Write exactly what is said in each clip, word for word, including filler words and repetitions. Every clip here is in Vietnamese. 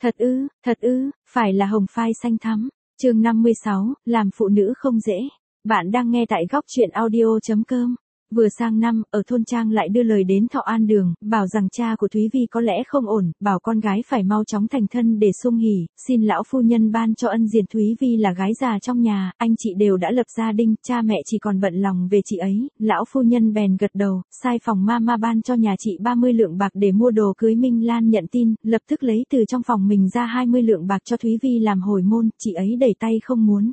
Thật ư, thật ư, phải là hồng phai xanh thắm. Chương năm mươi sáu, làm phụ nữ không dễ. Bạn đang nghe tại góc truyện audio chấm com. Vừa sang năm, ở thôn trang lại đưa lời đến Thọ An Đường, bảo rằng cha của Thúy Vi có lẽ không ổn, bảo con gái phải mau chóng thành thân để sung hỉ, xin lão phu nhân ban cho ân diền Thúy Vi là gái già trong nhà, anh chị đều đã lập gia đình, cha mẹ chỉ còn bận lòng về chị ấy, lão phu nhân bèn gật đầu, sai phòng mama ban cho nhà chị ba mươi lượng bạc để mua đồ cưới. Minh Lan nhận tin, lập tức lấy từ trong phòng mình ra hai mươi lượng bạc cho Thúy Vi làm hồi môn, chị ấy đẩy tay không muốn.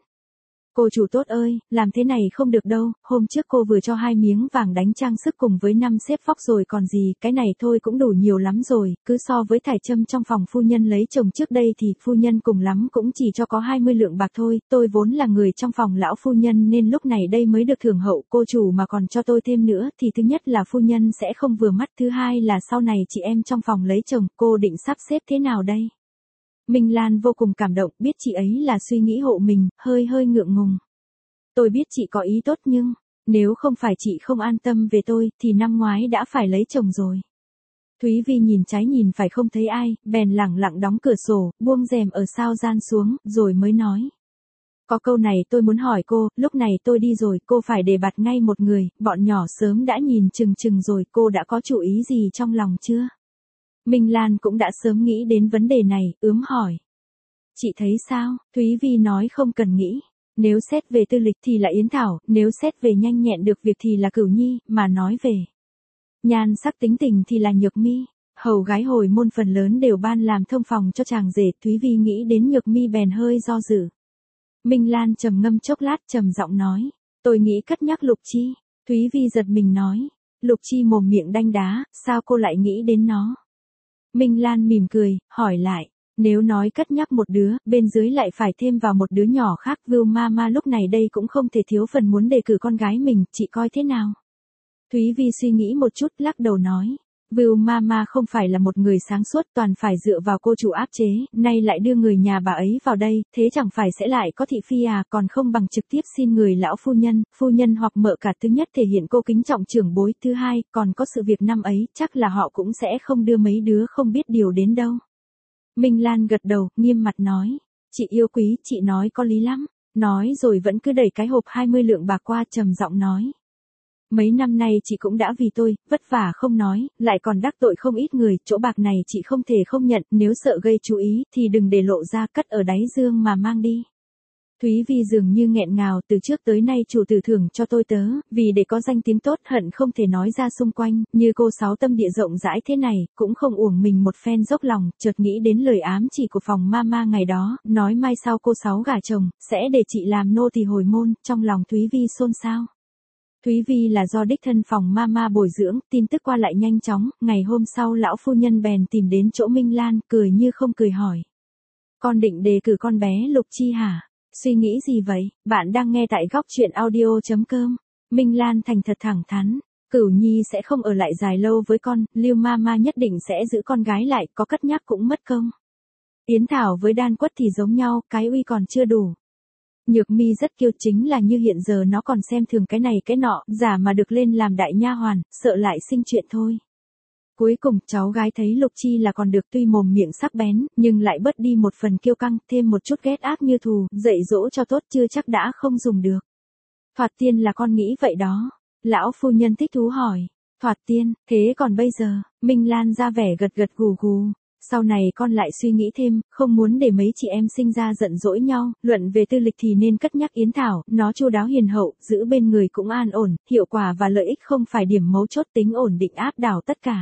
Cô chủ tốt ơi, làm thế này không được đâu, hôm trước cô vừa cho hai miếng vàng đánh trang sức cùng với năm xếp vóc rồi còn gì, cái này thôi cũng đủ nhiều lắm rồi, cứ so với thải châm trong phòng phu nhân lấy chồng trước đây thì phu nhân cùng lắm cũng chỉ cho có hai mươi lượng bạc thôi, tôi vốn là người trong phòng lão phu nhân nên lúc này đây mới được thưởng hậu, cô chủ mà còn cho tôi thêm nữa thì thứ nhất là phu nhân sẽ không vừa mắt, thứ hai là sau này chị em trong phòng lấy chồng, cô định sắp xếp thế nào đây? Minh Lan vô cùng cảm động, biết chị ấy là suy nghĩ hộ mình, hơi hơi ngượng ngùng. Tôi biết chị có ý tốt nhưng, nếu không phải chị không an tâm về tôi, thì năm ngoái đã phải lấy chồng rồi. Thúy Vi nhìn trái nhìn phải không thấy ai, bèn lẳng lặng đóng cửa sổ, buông rèm ở sao gian xuống, rồi mới nói. Có câu này tôi muốn hỏi cô, lúc này tôi đi rồi, cô phải đề bạt ngay một người, bọn nhỏ sớm đã nhìn chừng chừng rồi, cô đã có chủ ý gì trong lòng chưa? Minh Lan cũng đã sớm nghĩ đến vấn đề này, ướm hỏi. Chị thấy sao? Thúy Vi nói không cần nghĩ. Nếu xét về tư lịch thì là Yến Thảo, nếu xét về nhanh nhẹn được việc thì là Cửu Nhi, mà nói về nhan sắc tính tình thì là Nhược Mi. Hầu gái hồi môn phần lớn đều ban làm thông phòng cho chàng rể, Thúy Vi nghĩ đến Nhược Mi bèn hơi do dự. Minh Lan trầm ngâm chốc lát trầm giọng nói, tôi nghĩ cất nhắc Lục Chi. Thúy Vi giật mình nói, Lục Chi mồm miệng đanh đá, sao cô lại nghĩ đến nó? Minh Lan mỉm cười, hỏi lại, nếu nói cất nhắc một đứa, bên dưới lại phải thêm vào một đứa nhỏ khác, Vưu Mama lúc này đây cũng không thể thiếu phần muốn đề cử con gái mình, chị coi thế nào? Thúy Vi suy nghĩ một chút, lắc đầu nói, Vưu Mama không phải là một người sáng suốt, toàn phải dựa vào cô chủ áp chế, nay lại đưa người nhà bà ấy vào đây, thế chẳng phải sẽ lại có thị phi à, còn không bằng trực tiếp xin người lão phu nhân, phu nhân hoặc mợ cả. Thứ nhất thể hiện cô kính trọng trưởng bối, thứ hai, còn có sự việc năm ấy, chắc là họ cũng sẽ không đưa mấy đứa không biết điều đến đâu. Minh Lan gật đầu, nghiêm mặt nói, chị yêu quý, chị nói có lý lắm, nói rồi vẫn cứ đẩy cái hộp hai mươi lượng bạc qua, trầm giọng nói. Mấy năm nay chị cũng đã vì tôi, vất vả không nói, lại còn đắc tội không ít người, chỗ bạc này chị không thể không nhận, nếu sợ gây chú ý, thì đừng để lộ ra, cất ở đáy dương mà mang đi. Thúy Vi dường như nghẹn ngào, từ trước tới nay chủ tử thưởng cho tôi tớ, vì để có danh tiếng tốt hận không thể nói ra xung quanh, như cô Sáu tâm địa rộng rãi thế này, cũng không uổng mình một phen dốc lòng, chợt nghĩ đến lời ám chỉ của phòng mama ngày đó, nói mai sau cô Sáu gả chồng, sẽ để chị làm nô tỳ hồi môn, trong lòng Thúy Vi xôn xao. Thúy Vi là do đích thân phòng mama bồi dưỡng, tin tức qua lại nhanh chóng, ngày hôm sau lão phu nhân bèn tìm đến chỗ Minh Lan, cười như không cười hỏi. Con định đề cử con bé Lục Chi hả? Suy nghĩ gì vậy? Bạn đang nghe tại góc truyện audio chấm com. Minh Lan thành thật thẳng thắn. Cửu Nhi sẽ không ở lại dài lâu với con, Lưu Mama nhất định sẽ giữ con gái lại, có cất nhắc cũng mất công. Yến Thảo với Đan Quất thì giống nhau, cái uy còn chưa đủ. Nhược Mi rất kiêu, chính là như hiện giờ nó còn xem thường cái này cái nọ, giả mà được lên làm đại nha hoàn, sợ lại sinh chuyện thôi. Cuối cùng, cháu gái thấy Lục Chi là còn được, tuy mồm miệng sắc bén, nhưng lại bớt đi một phần kiêu căng, thêm một chút ghét ác như thù, dạy dỗ cho tốt chưa chắc đã không dùng được. Thoạt Tiên là con nghĩ vậy đó. Lão phu nhân thích thú hỏi. Thoạt Tiên, thế còn bây giờ? Minh Lan ra vẻ gật gật gù gù. Sau này con lại suy nghĩ thêm, không muốn để mấy chị em sinh ra giận dỗi nhau, luận về tư lịch thì nên cất nhắc Yến Thảo, nó chu đáo hiền hậu, giữ bên người cũng an ổn, hiệu quả và lợi ích không phải điểm mấu chốt, tính ổn định áp đảo tất cả.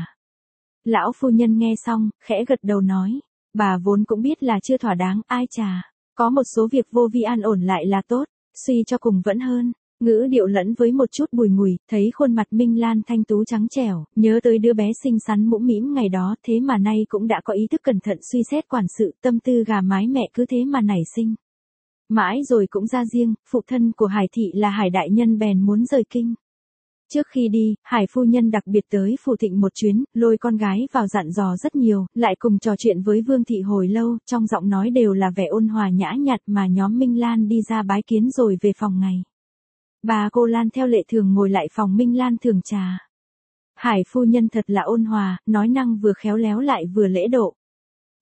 Lão phu nhân nghe xong, khẽ gật đầu nói, bà vốn cũng biết là chưa thỏa đáng, ai chà, có một số việc vô vi an ổn lại là tốt, suy cho cùng vẫn hơn. Ngữ điệu lẫn với một chút bùi ngùi, thấy khuôn mặt Minh Lan thanh tú trắng trẻo, nhớ tới đứa bé xinh xắn mũm mĩm ngày đó, thế mà nay cũng đã có ý thức cẩn thận suy xét quản sự, tâm tư gà mái mẹ cứ thế mà nảy sinh. Mãi rồi cũng ra riêng, phụ thân của Hải thị là Hải đại nhân bèn muốn rời kinh. Trước khi đi, Hải phu nhân đặc biệt tới Phù Thịnh một chuyến, lôi con gái vào dặn dò rất nhiều, lại cùng trò chuyện với Vương thị hồi lâu, trong giọng nói đều là vẻ ôn hòa nhã nhặn, mà nhóm Minh Lan đi ra bái kiến rồi về phòng ngày. Bà cô Lan theo lệ thường ngồi lại phòng Minh Lan thưởng trà. Hải phu nhân thật là ôn hòa, nói năng vừa khéo léo lại vừa lễ độ.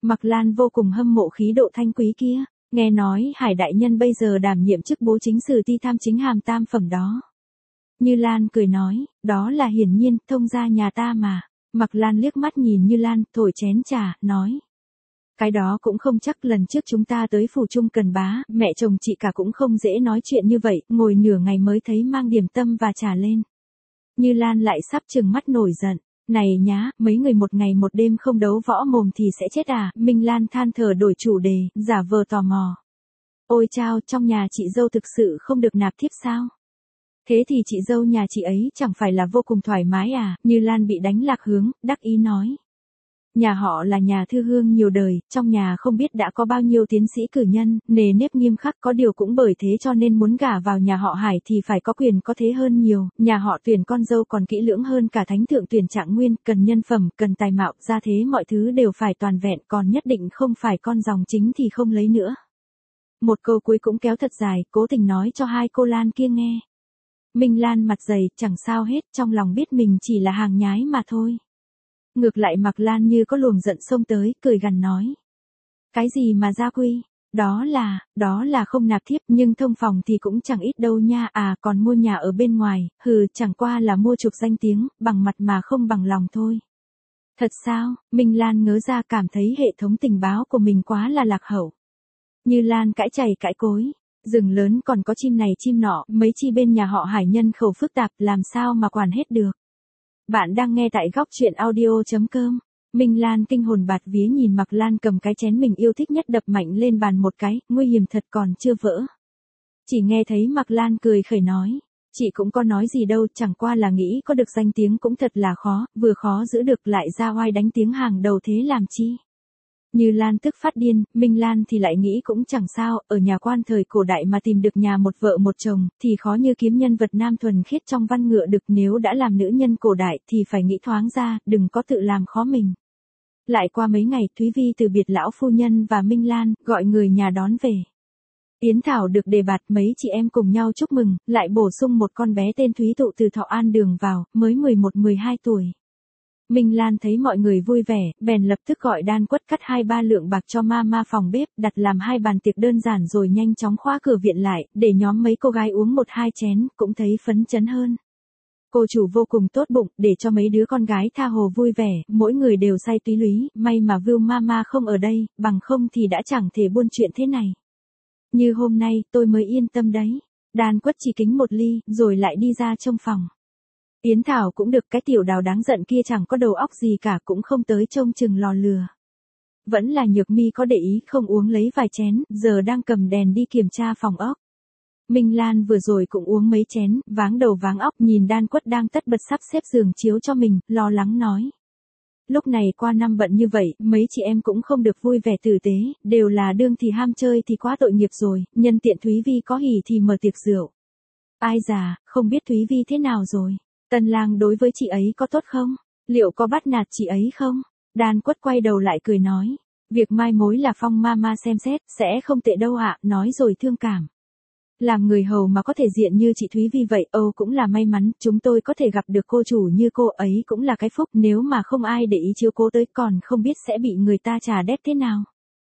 Mạc Lan vô cùng hâm mộ khí độ thanh quý kia, nghe nói Hải đại nhân bây giờ đảm nhiệm chức bố chính sử ti tham chính hàm tam phẩm đó. Như Lan cười nói, đó là hiển nhiên, thông gia nhà ta mà. Mạc Lan liếc mắt nhìn Như Lan, thổi chén trà, nói. Cái đó cũng không chắc, lần trước chúng ta tới phủ Trung Cần Bá, mẹ chồng chị cả cũng không dễ nói chuyện như vậy, ngồi nửa ngày mới thấy mang điểm tâm và trà lên. Như Lan lại sắp trừng mắt nổi giận. Này nhá, mấy người một ngày một đêm không đấu võ mồm thì sẽ chết à, Minh Lan than thở đổi chủ đề, giả vờ tò mò. Ôi chao, trong nhà chị dâu thực sự không được nạp thiếp sao? Thế thì chị dâu nhà chị ấy chẳng phải là vô cùng thoải mái à, Như Lan bị đánh lạc hướng, đắc ý nói. Nhà họ là nhà thư hương nhiều đời, trong nhà không biết đã có bao nhiêu tiến sĩ cử nhân, nề nếp nghiêm khắc, có điều cũng bởi thế cho nên muốn gả vào nhà họ Hải thì phải có quyền có thế hơn nhiều, nhà họ tuyển con dâu còn kỹ lưỡng hơn cả thánh thượng tuyển trạng nguyên, cần nhân phẩm, cần tài mạo, ra thế mọi thứ đều phải toàn vẹn, còn nhất định không phải con dòng chính thì không lấy nữa. Một câu cuối cũng kéo thật dài, cố tình nói cho hai cô Lan kia nghe. Minh Lan mặt dày, chẳng sao hết, trong lòng biết mình chỉ là hàng nhái mà thôi. Ngược lại Mạc Lan như có luồng giận xông tới, cười gằn nói. Cái gì mà gia quy? Đó là, đó là không nạp thiếp, nhưng thông phòng thì cũng chẳng ít đâu nha, à còn mua nhà ở bên ngoài, hừ, chẳng qua là mua chuộc danh tiếng, bằng mặt mà không bằng lòng thôi. Thật sao? Minh Lan ngớ ra, cảm thấy hệ thống tình báo của mình quá là lạc hậu. Như Lan cãi chày cãi cối. Rừng lớn còn có chim này chim nọ, mấy chi bên nhà họ Hải nhân khẩu phức tạp, làm sao mà quản hết được. Bạn đang nghe tại góc truyện audio chấm com. Minh Lan kinh hồn bạt vía nhìn Mạc Lan cầm cái chén mình yêu thích nhất đập mạnh lên bàn một cái, nguy hiểm thật còn chưa vỡ. Chỉ nghe thấy Mạc Lan cười khẩy nói, chị cũng có nói gì đâu, chẳng qua là nghĩ có được danh tiếng cũng thật là khó, vừa khó giữ được lại ra oai đánh tiếng hàng đầu thế làm chi. Như Lan tức phát điên, Minh Lan thì lại nghĩ cũng chẳng sao, ở nhà quan thời cổ đại mà tìm được nhà một vợ một chồng, thì khó như kiếm nhân vật nam thuần khiết trong văn ngựa được, nếu đã làm nữ nhân cổ đại thì phải nghĩ thoáng ra, đừng có tự làm khó mình. Lại qua mấy ngày, Thúy Vi từ biệt lão phu nhân và Minh Lan, gọi người nhà đón về. Yến Thảo được đề bạt, mấy chị em cùng nhau chúc mừng, lại bổ sung một con bé tên Thúy Tụ từ Thọ An Đường vào, mới mười một mười hai tuổi. Minh Lan thấy mọi người vui vẻ, bèn lập tức gọi Đan Quất cắt hai ba lượng bạc cho ma ma phòng bếp, đặt làm hai bàn tiệc đơn giản rồi nhanh chóng khóa cửa viện lại, để nhóm mấy cô gái uống một hai chén, cũng thấy phấn chấn hơn. Cô chủ vô cùng tốt bụng, để cho mấy đứa con gái tha hồ vui vẻ, mỗi người đều say túy lúy, may mà Vưu Mama không ở đây, bằng không thì đã chẳng thể buôn chuyện thế này. Như hôm nay, tôi mới yên tâm đấy. Đan Quất chỉ kính một ly, rồi lại đi ra trong phòng. Yến Thảo cũng được, cái tiểu Đào đáng giận kia chẳng có đầu óc gì cả, cũng không tới trông chừng lò lừa. Vẫn là Nhược Mi có để ý không uống lấy vài chén, giờ đang cầm đèn đi kiểm tra phòng ốc. Minh Lan vừa rồi cũng uống mấy chén, váng đầu váng óc, nhìn Đan Quất đang tất bật sắp xếp giường chiếu cho mình, lo lắng nói. Lúc này qua năm bận như vậy, mấy chị em cũng không được vui vẻ tử tế, đều là đương thì ham chơi thì quá tội nghiệp rồi, nhân tiện Thúy Vi có hỉ thì mở tiệc rượu. Ai già, không biết Thúy Vi thế nào rồi? Tân lang đối với chị ấy có tốt không? Liệu có bắt nạt chị ấy không? Đan Quất quay đầu lại cười nói. Việc mai mối là Phong Mama xem xét, sẽ không tệ đâu ạ, nói rồi thương cảm. Làm người hầu mà có thể diện như chị Thúy Vi vậy, Âu cũng là may mắn, chúng tôi có thể gặp được cô chủ như cô ấy cũng là cái phúc, nếu mà không ai để ý chiếu cố tới còn không biết sẽ bị người ta trà đét thế nào.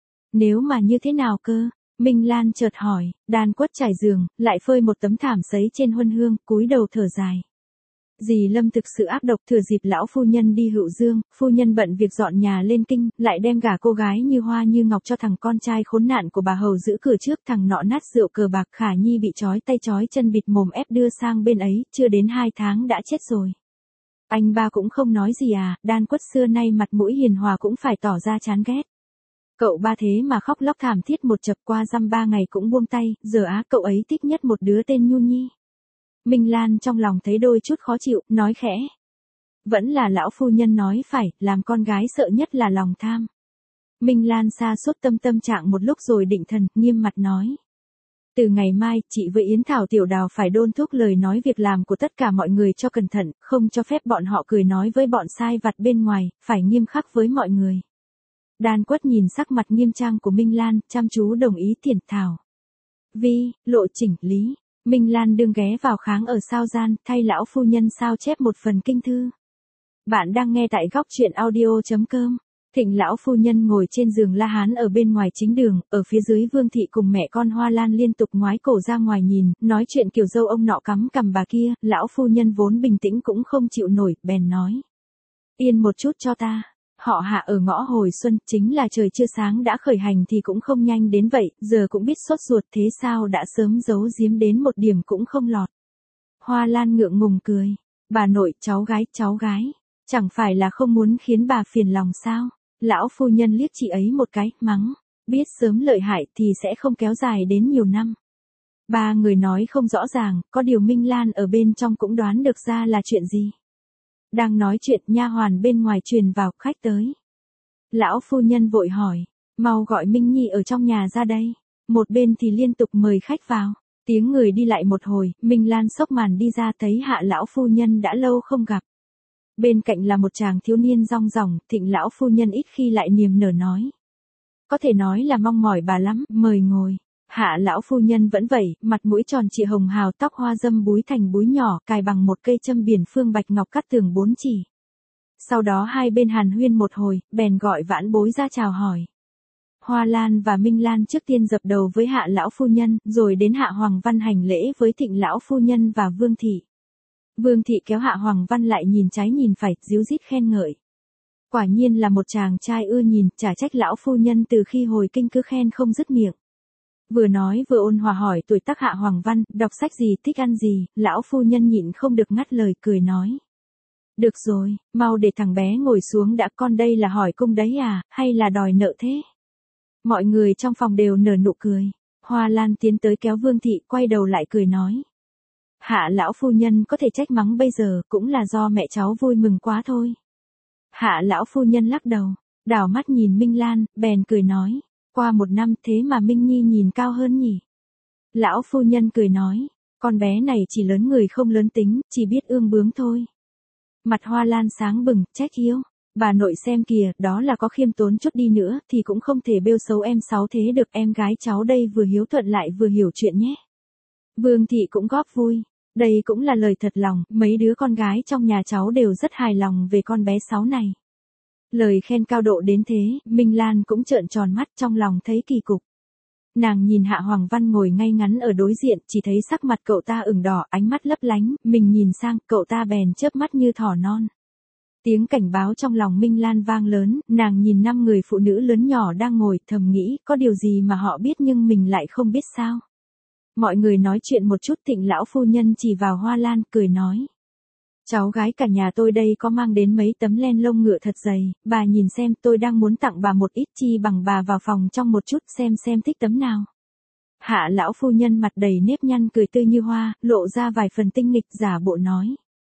Nếu mà như thế nào cơ? Minh Lan chợt hỏi. Đan Quất trải giường, lại phơi một tấm thảm sấy trên huân hương, cúi đầu thở dài. Dì Lâm thực sự ác độc, thừa dịp lão phu nhân đi Hữu Dương, phu nhân bận việc dọn nhà lên kinh, lại đem gả cô gái như hoa như ngọc cho thằng con trai khốn nạn của bà hầu giữ cửa trước, thằng nọ nát rượu cờ bạc, Khả Nhi bị trói tay trói chân bịt mồm ép đưa sang bên ấy, chưa đến hai tháng đã chết rồi. Anh ba cũng không nói gì à? Đan Quất xưa nay mặt mũi hiền hòa cũng phải tỏ ra chán ghét. Cậu ba thế mà khóc lóc thảm thiết một chập, qua dăm ba ngày cũng buông tay, giờ á cậu ấy thích nhất một đứa tên Nhu Nhi. Minh Lan trong lòng thấy đôi chút khó chịu, nói khẽ. Vẫn là lão phu nhân nói phải, làm con gái sợ nhất là lòng tham. Minh Lan sa sút tâm tâm trạng một lúc rồi định thần, nghiêm mặt nói. Từ ngày mai, chị với Yến Thảo Tiểu Đào phải đôn thúc lời nói việc làm của tất cả mọi người cho cẩn thận, không cho phép bọn họ cười nói với bọn sai vặt bên ngoài, phải nghiêm khắc với mọi người. Đan Quất nhìn sắc mặt nghiêm trang của Minh Lan, chăm chú đồng ý tiền Thảo. Vi, lộ chỉnh lý. Minh Lan đương ghé vào kháng ở sao gian, thay lão phu nhân sao chép một phần kinh thư. Bạn đang nghe tại góc truyện audio chấm com. Thịnh lão phu nhân ngồi trên giường La Hán ở bên ngoài chính đường, ở phía dưới Vương thị cùng mẹ con Hoa Lan liên tục ngoái cổ ra ngoài nhìn, nói chuyện kiểu dâu ông nọ cắm cằm bà kia, lão phu nhân vốn bình tĩnh cũng không chịu nổi, bèn nói. Yên một chút cho ta, họ Hạ ở ngõ hồi xuân, chính là trời chưa sáng đã khởi hành thì cũng không nhanh đến vậy, giờ cũng biết sốt ruột thế sao đã sớm giấu giếm đến một điểm cũng không lọt. Hoa Lan ngượng ngùng cười, bà nội, cháu gái, cháu gái, chẳng phải là không muốn khiến bà phiền lòng sao? Lão phu nhân liếc chị ấy một cái, mắng, biết sớm lợi hại thì sẽ không kéo dài đến nhiều năm. Ba người nói không rõ ràng, có điều Minh Lan ở bên trong cũng đoán được ra là chuyện gì. Đang nói chuyện, nha hoàn bên ngoài truyền vào, khách tới. Lão phu nhân vội hỏi, mau gọi Minh Nhi ở trong nhà ra đây. Một bên thì liên tục mời khách vào. Tiếng người đi lại một hồi, Minh Lan xốc màn đi ra thấy Hạ lão phu nhân đã lâu không gặp. Bên cạnh là một chàng thiếu niên rong ròng, Thịnh lão phu nhân ít khi lại niềm nở nói. Có thể nói là mong mỏi bà lắm, mời ngồi. Hạ lão phu nhân vẫn vậy, mặt mũi tròn trịa hồng hào, tóc hoa dâm búi thành búi nhỏ, cài bằng một cây châm biển phương bạch ngọc cắt tường bốn chỉ. Sau đó hai bên hàn huyên một hồi, bèn gọi vãn bối ra chào hỏi. Hoa Lan và Minh Lan trước tiên dập đầu với Hạ lão phu nhân, rồi đến Hạ Hoàng Văn hành lễ với Thịnh lão phu nhân và Vương thị. Vương thị kéo Hạ Hoàng Văn lại nhìn trái nhìn phải, díu dít khen ngợi. Quả nhiên là một chàng trai ưa nhìn, chả trách lão phu nhân từ khi hồi kinh cứ khen không dứt miệng. Vừa nói vừa ôn hòa hỏi tuổi tác Hạ Hoàng Văn, đọc sách gì, thích ăn gì, lão phu nhân nhịn không được ngắt lời, cười nói. Được rồi, mau để thằng bé ngồi xuống đã, con đây là hỏi cung đấy à, hay là đòi nợ thế? Mọi người trong phòng đều nở nụ cười. Hoa Lan tiến tới kéo Vương thị, quay đầu lại cười nói. Hạ lão phu nhân có thể trách mắng bây giờ, cũng là do mẹ cháu vui mừng quá thôi. Hạ lão phu nhân lắc đầu, đảo mắt nhìn Minh Lan, bèn cười nói. Qua một năm thế mà Minh Nhi nhìn cao hơn nhỉ? Lão phu nhân cười nói, con bé này chỉ lớn người không lớn tính, chỉ biết ương bướng thôi. Mặt Hoa Lan sáng bừng, trách hiếu. Bà nội xem kìa, đó là có khiêm tốn chút đi nữa thì cũng không thể bêu xấu em sáu thế được, em gái cháu đây vừa hiếu thuận lại vừa hiểu chuyện nhé. Vương thị cũng góp vui, đây cũng là lời thật lòng, mấy đứa con gái trong nhà cháu đều rất hài lòng về con bé sáu này. Lời khen cao độ đến thế, Minh Lan cũng trợn tròn mắt trong lòng thấy kỳ cục. Nàng nhìn Hạ Hoàng Văn ngồi ngay ngắn ở đối diện, chỉ thấy sắc mặt cậu ta ửng đỏ, ánh mắt lấp lánh, mình nhìn sang, cậu ta bèn chớp mắt như thỏ non. Tiếng cảnh báo trong lòng Minh Lan vang lớn, nàng nhìn năm người phụ nữ lớn nhỏ đang ngồi, thầm nghĩ, có điều gì mà họ biết nhưng mình lại không biết sao. Mọi người nói chuyện một chút, Thịnh lão phu nhân chỉ vào Hoa Lan, cười nói. Cháu gái cả nhà tôi đây có mang đến mấy tấm len lông ngựa thật dày, bà nhìn xem, tôi đang muốn tặng bà một ít, chi bằng bà vào phòng trong một chút xem xem thích tấm nào. Hạ lão phu nhân mặt đầy nếp nhăn cười tươi như hoa, lộ ra vài phần tinh nghịch, giả bộ nói.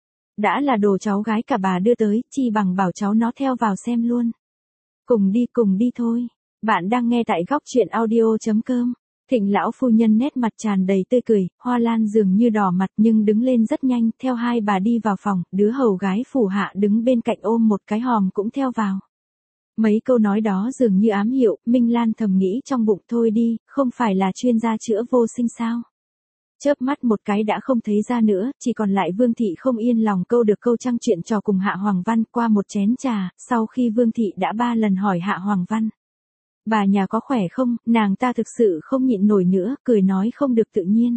Đã là đồ cháu gái cả bà đưa tới, chi bằng bảo cháu nó theo vào xem luôn. Cùng đi cùng đi thôi. Bạn đang nghe tại góc truyện audio chấm com. Thịnh lão phu nhân nét mặt tràn đầy tươi cười, Hoa Lan dường như đỏ mặt nhưng đứng lên rất nhanh, theo hai bà đi vào phòng, đứa hầu gái phủ Hạ đứng bên cạnh ôm một cái hòm cũng theo vào. Mấy câu nói đó dường như ám hiệu, Minh Lan thầm nghĩ trong bụng, thôi đi, không phải là chuyên gia chữa vô sinh sao. Chớp mắt một cái đã không thấy ra nữa, chỉ còn lại Vương thị không yên lòng câu được câu trăng chuyện trò cùng Hạ Hoàng Văn qua một chén trà, sau khi Vương thị đã ba lần hỏi Hạ Hoàng Văn. Bà nhà có khỏe không, nàng ta thực sự không nhịn nổi nữa, cười nói không được tự nhiên.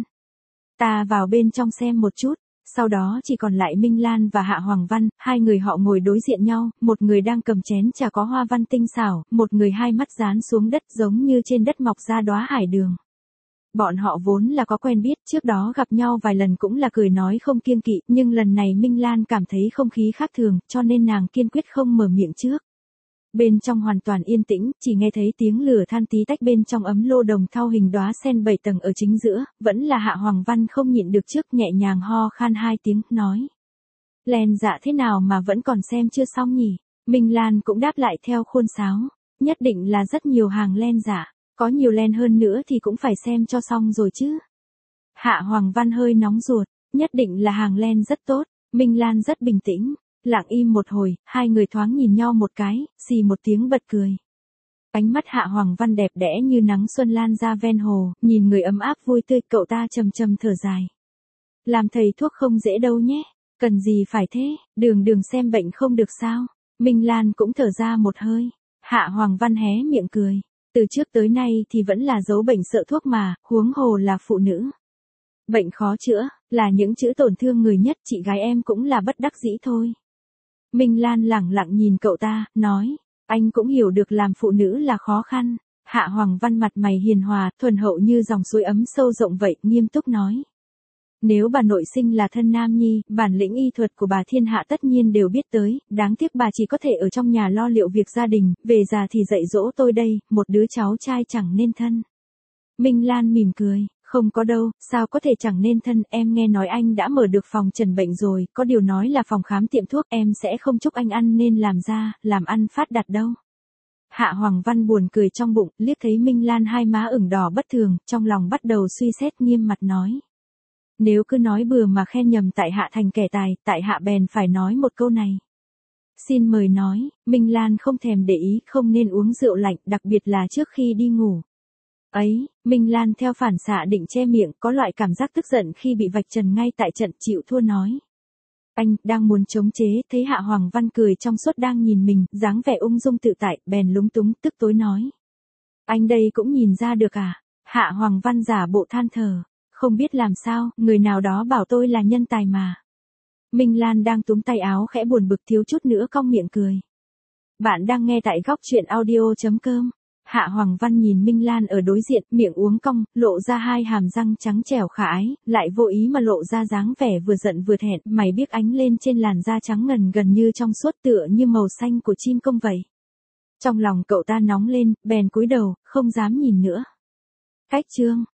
Ta vào bên trong xem một chút, sau đó chỉ còn lại Minh Lan và Hạ Hoàng Văn, hai người họ ngồi đối diện nhau, một người đang cầm chén trà có hoa văn tinh xảo, một người hai mắt dán xuống đất giống như trên đất mọc ra đóa hải đường. Bọn họ vốn là có quen biết, trước đó gặp nhau vài lần cũng là cười nói không kiêng kỵ, nhưng lần này Minh Lan cảm thấy không khí khác thường, cho nên nàng kiên quyết không mở miệng trước. Bên trong hoàn toàn yên tĩnh, chỉ nghe thấy tiếng lửa than tí tách bên trong ấm lô đồng thau hình đóa sen bảy tầng ở chính giữa, vẫn là Hạ Hoàng Văn không nhịn được trước, nhẹ nhàng ho khan hai tiếng, nói. Len dạ thế nào mà vẫn còn xem chưa xong nhỉ? Minh Lan cũng đáp lại theo khuôn sáo, nhất định là rất nhiều hàng len dạ, có nhiều len hơn nữa thì cũng phải xem cho xong rồi chứ. Hạ Hoàng Văn hơi nóng ruột, nhất định là hàng len rất tốt, Minh Lan rất bình tĩnh. Lặng im một hồi, hai người thoáng nhìn nhau một cái, xì một tiếng bật cười. Ánh mắt Hạ Hoàng Văn đẹp đẽ như nắng xuân lan ra ven hồ, nhìn người ấm áp vui tươi, cậu ta trầm trầm thở dài. Làm thầy thuốc không dễ đâu nhé, cần gì phải thế, đường đường xem bệnh không được sao. Minh Lan cũng thở ra một hơi. Hạ Hoàng Văn hé miệng cười. Từ trước tới nay thì vẫn là giấu bệnh sợ thuốc mà, huống hồ là phụ nữ. Bệnh khó chữa, là những chữ tổn thương người nhất, chị gái em cũng là bất đắc dĩ thôi. Minh Lan lẳng lặng nhìn cậu ta, nói, anh cũng hiểu được làm phụ nữ là khó khăn. Hạ Hoàng Văn mặt mày hiền hòa, thuần hậu như dòng suối ấm sâu rộng vậy, nghiêm túc nói. Nếu bà nội sinh là thân nam nhi, bản lĩnh y thuật của bà thiên hạ tất nhiên đều biết tới, đáng tiếc bà chỉ có thể ở trong nhà lo liệu việc gia đình, về già thì dạy dỗ tôi đây, một đứa cháu trai chẳng nên thân. Minh Lan mỉm cười, không có đâu, sao có thể chẳng nên thân, em nghe nói anh đã mở được phòng trần bệnh rồi, có điều nói là phòng khám tiệm thuốc, em sẽ không chúc anh ăn nên làm ra, làm ăn phát đạt đâu. Hạ Hoàng Văn buồn cười trong bụng, liếc thấy Minh Lan hai má ửng đỏ bất thường, trong lòng bắt đầu suy xét, nghiêm mặt nói. Nếu cứ nói bừa mà khen nhầm tại hạ thành kẻ tài, tại hạ bèn phải nói một câu này. Xin mời nói, Minh Lan không thèm để ý, không nên uống rượu lạnh, đặc biệt là trước khi đi ngủ. Ấy, Minh Lan theo phản xạ định che miệng, có loại cảm giác tức giận khi bị vạch trần ngay tại trận, chịu thua nói. Anh, đang muốn chống chế, thấy Hạ Hoàng Văn cười trong suốt đang nhìn mình, dáng vẻ ung dung tự tại, bèn lúng túng, tức tối nói. Anh đây cũng nhìn ra được à? Hạ Hoàng Văn giả bộ than thở. Không biết làm sao, người nào đó bảo tôi là nhân tài mà. Minh Lan đang túm tay áo khẽ buồn bực thiếu chút nữa cong miệng cười. Bạn đang nghe tại góc truyện audio chấm com. Hạ Hoàng Văn nhìn Minh Lan ở đối diện, miệng uống cong, lộ ra hai hàm răng trắng trẻo khả ái, lại vô ý mà lộ ra dáng vẻ vừa giận vừa thẹn, mày biếc ánh lên trên làn da trắng ngần gần như trong suốt tựa như màu xanh của chim công vậy. Trong lòng cậu ta nóng lên, bèn cúi đầu, không dám nhìn nữa. Cách chương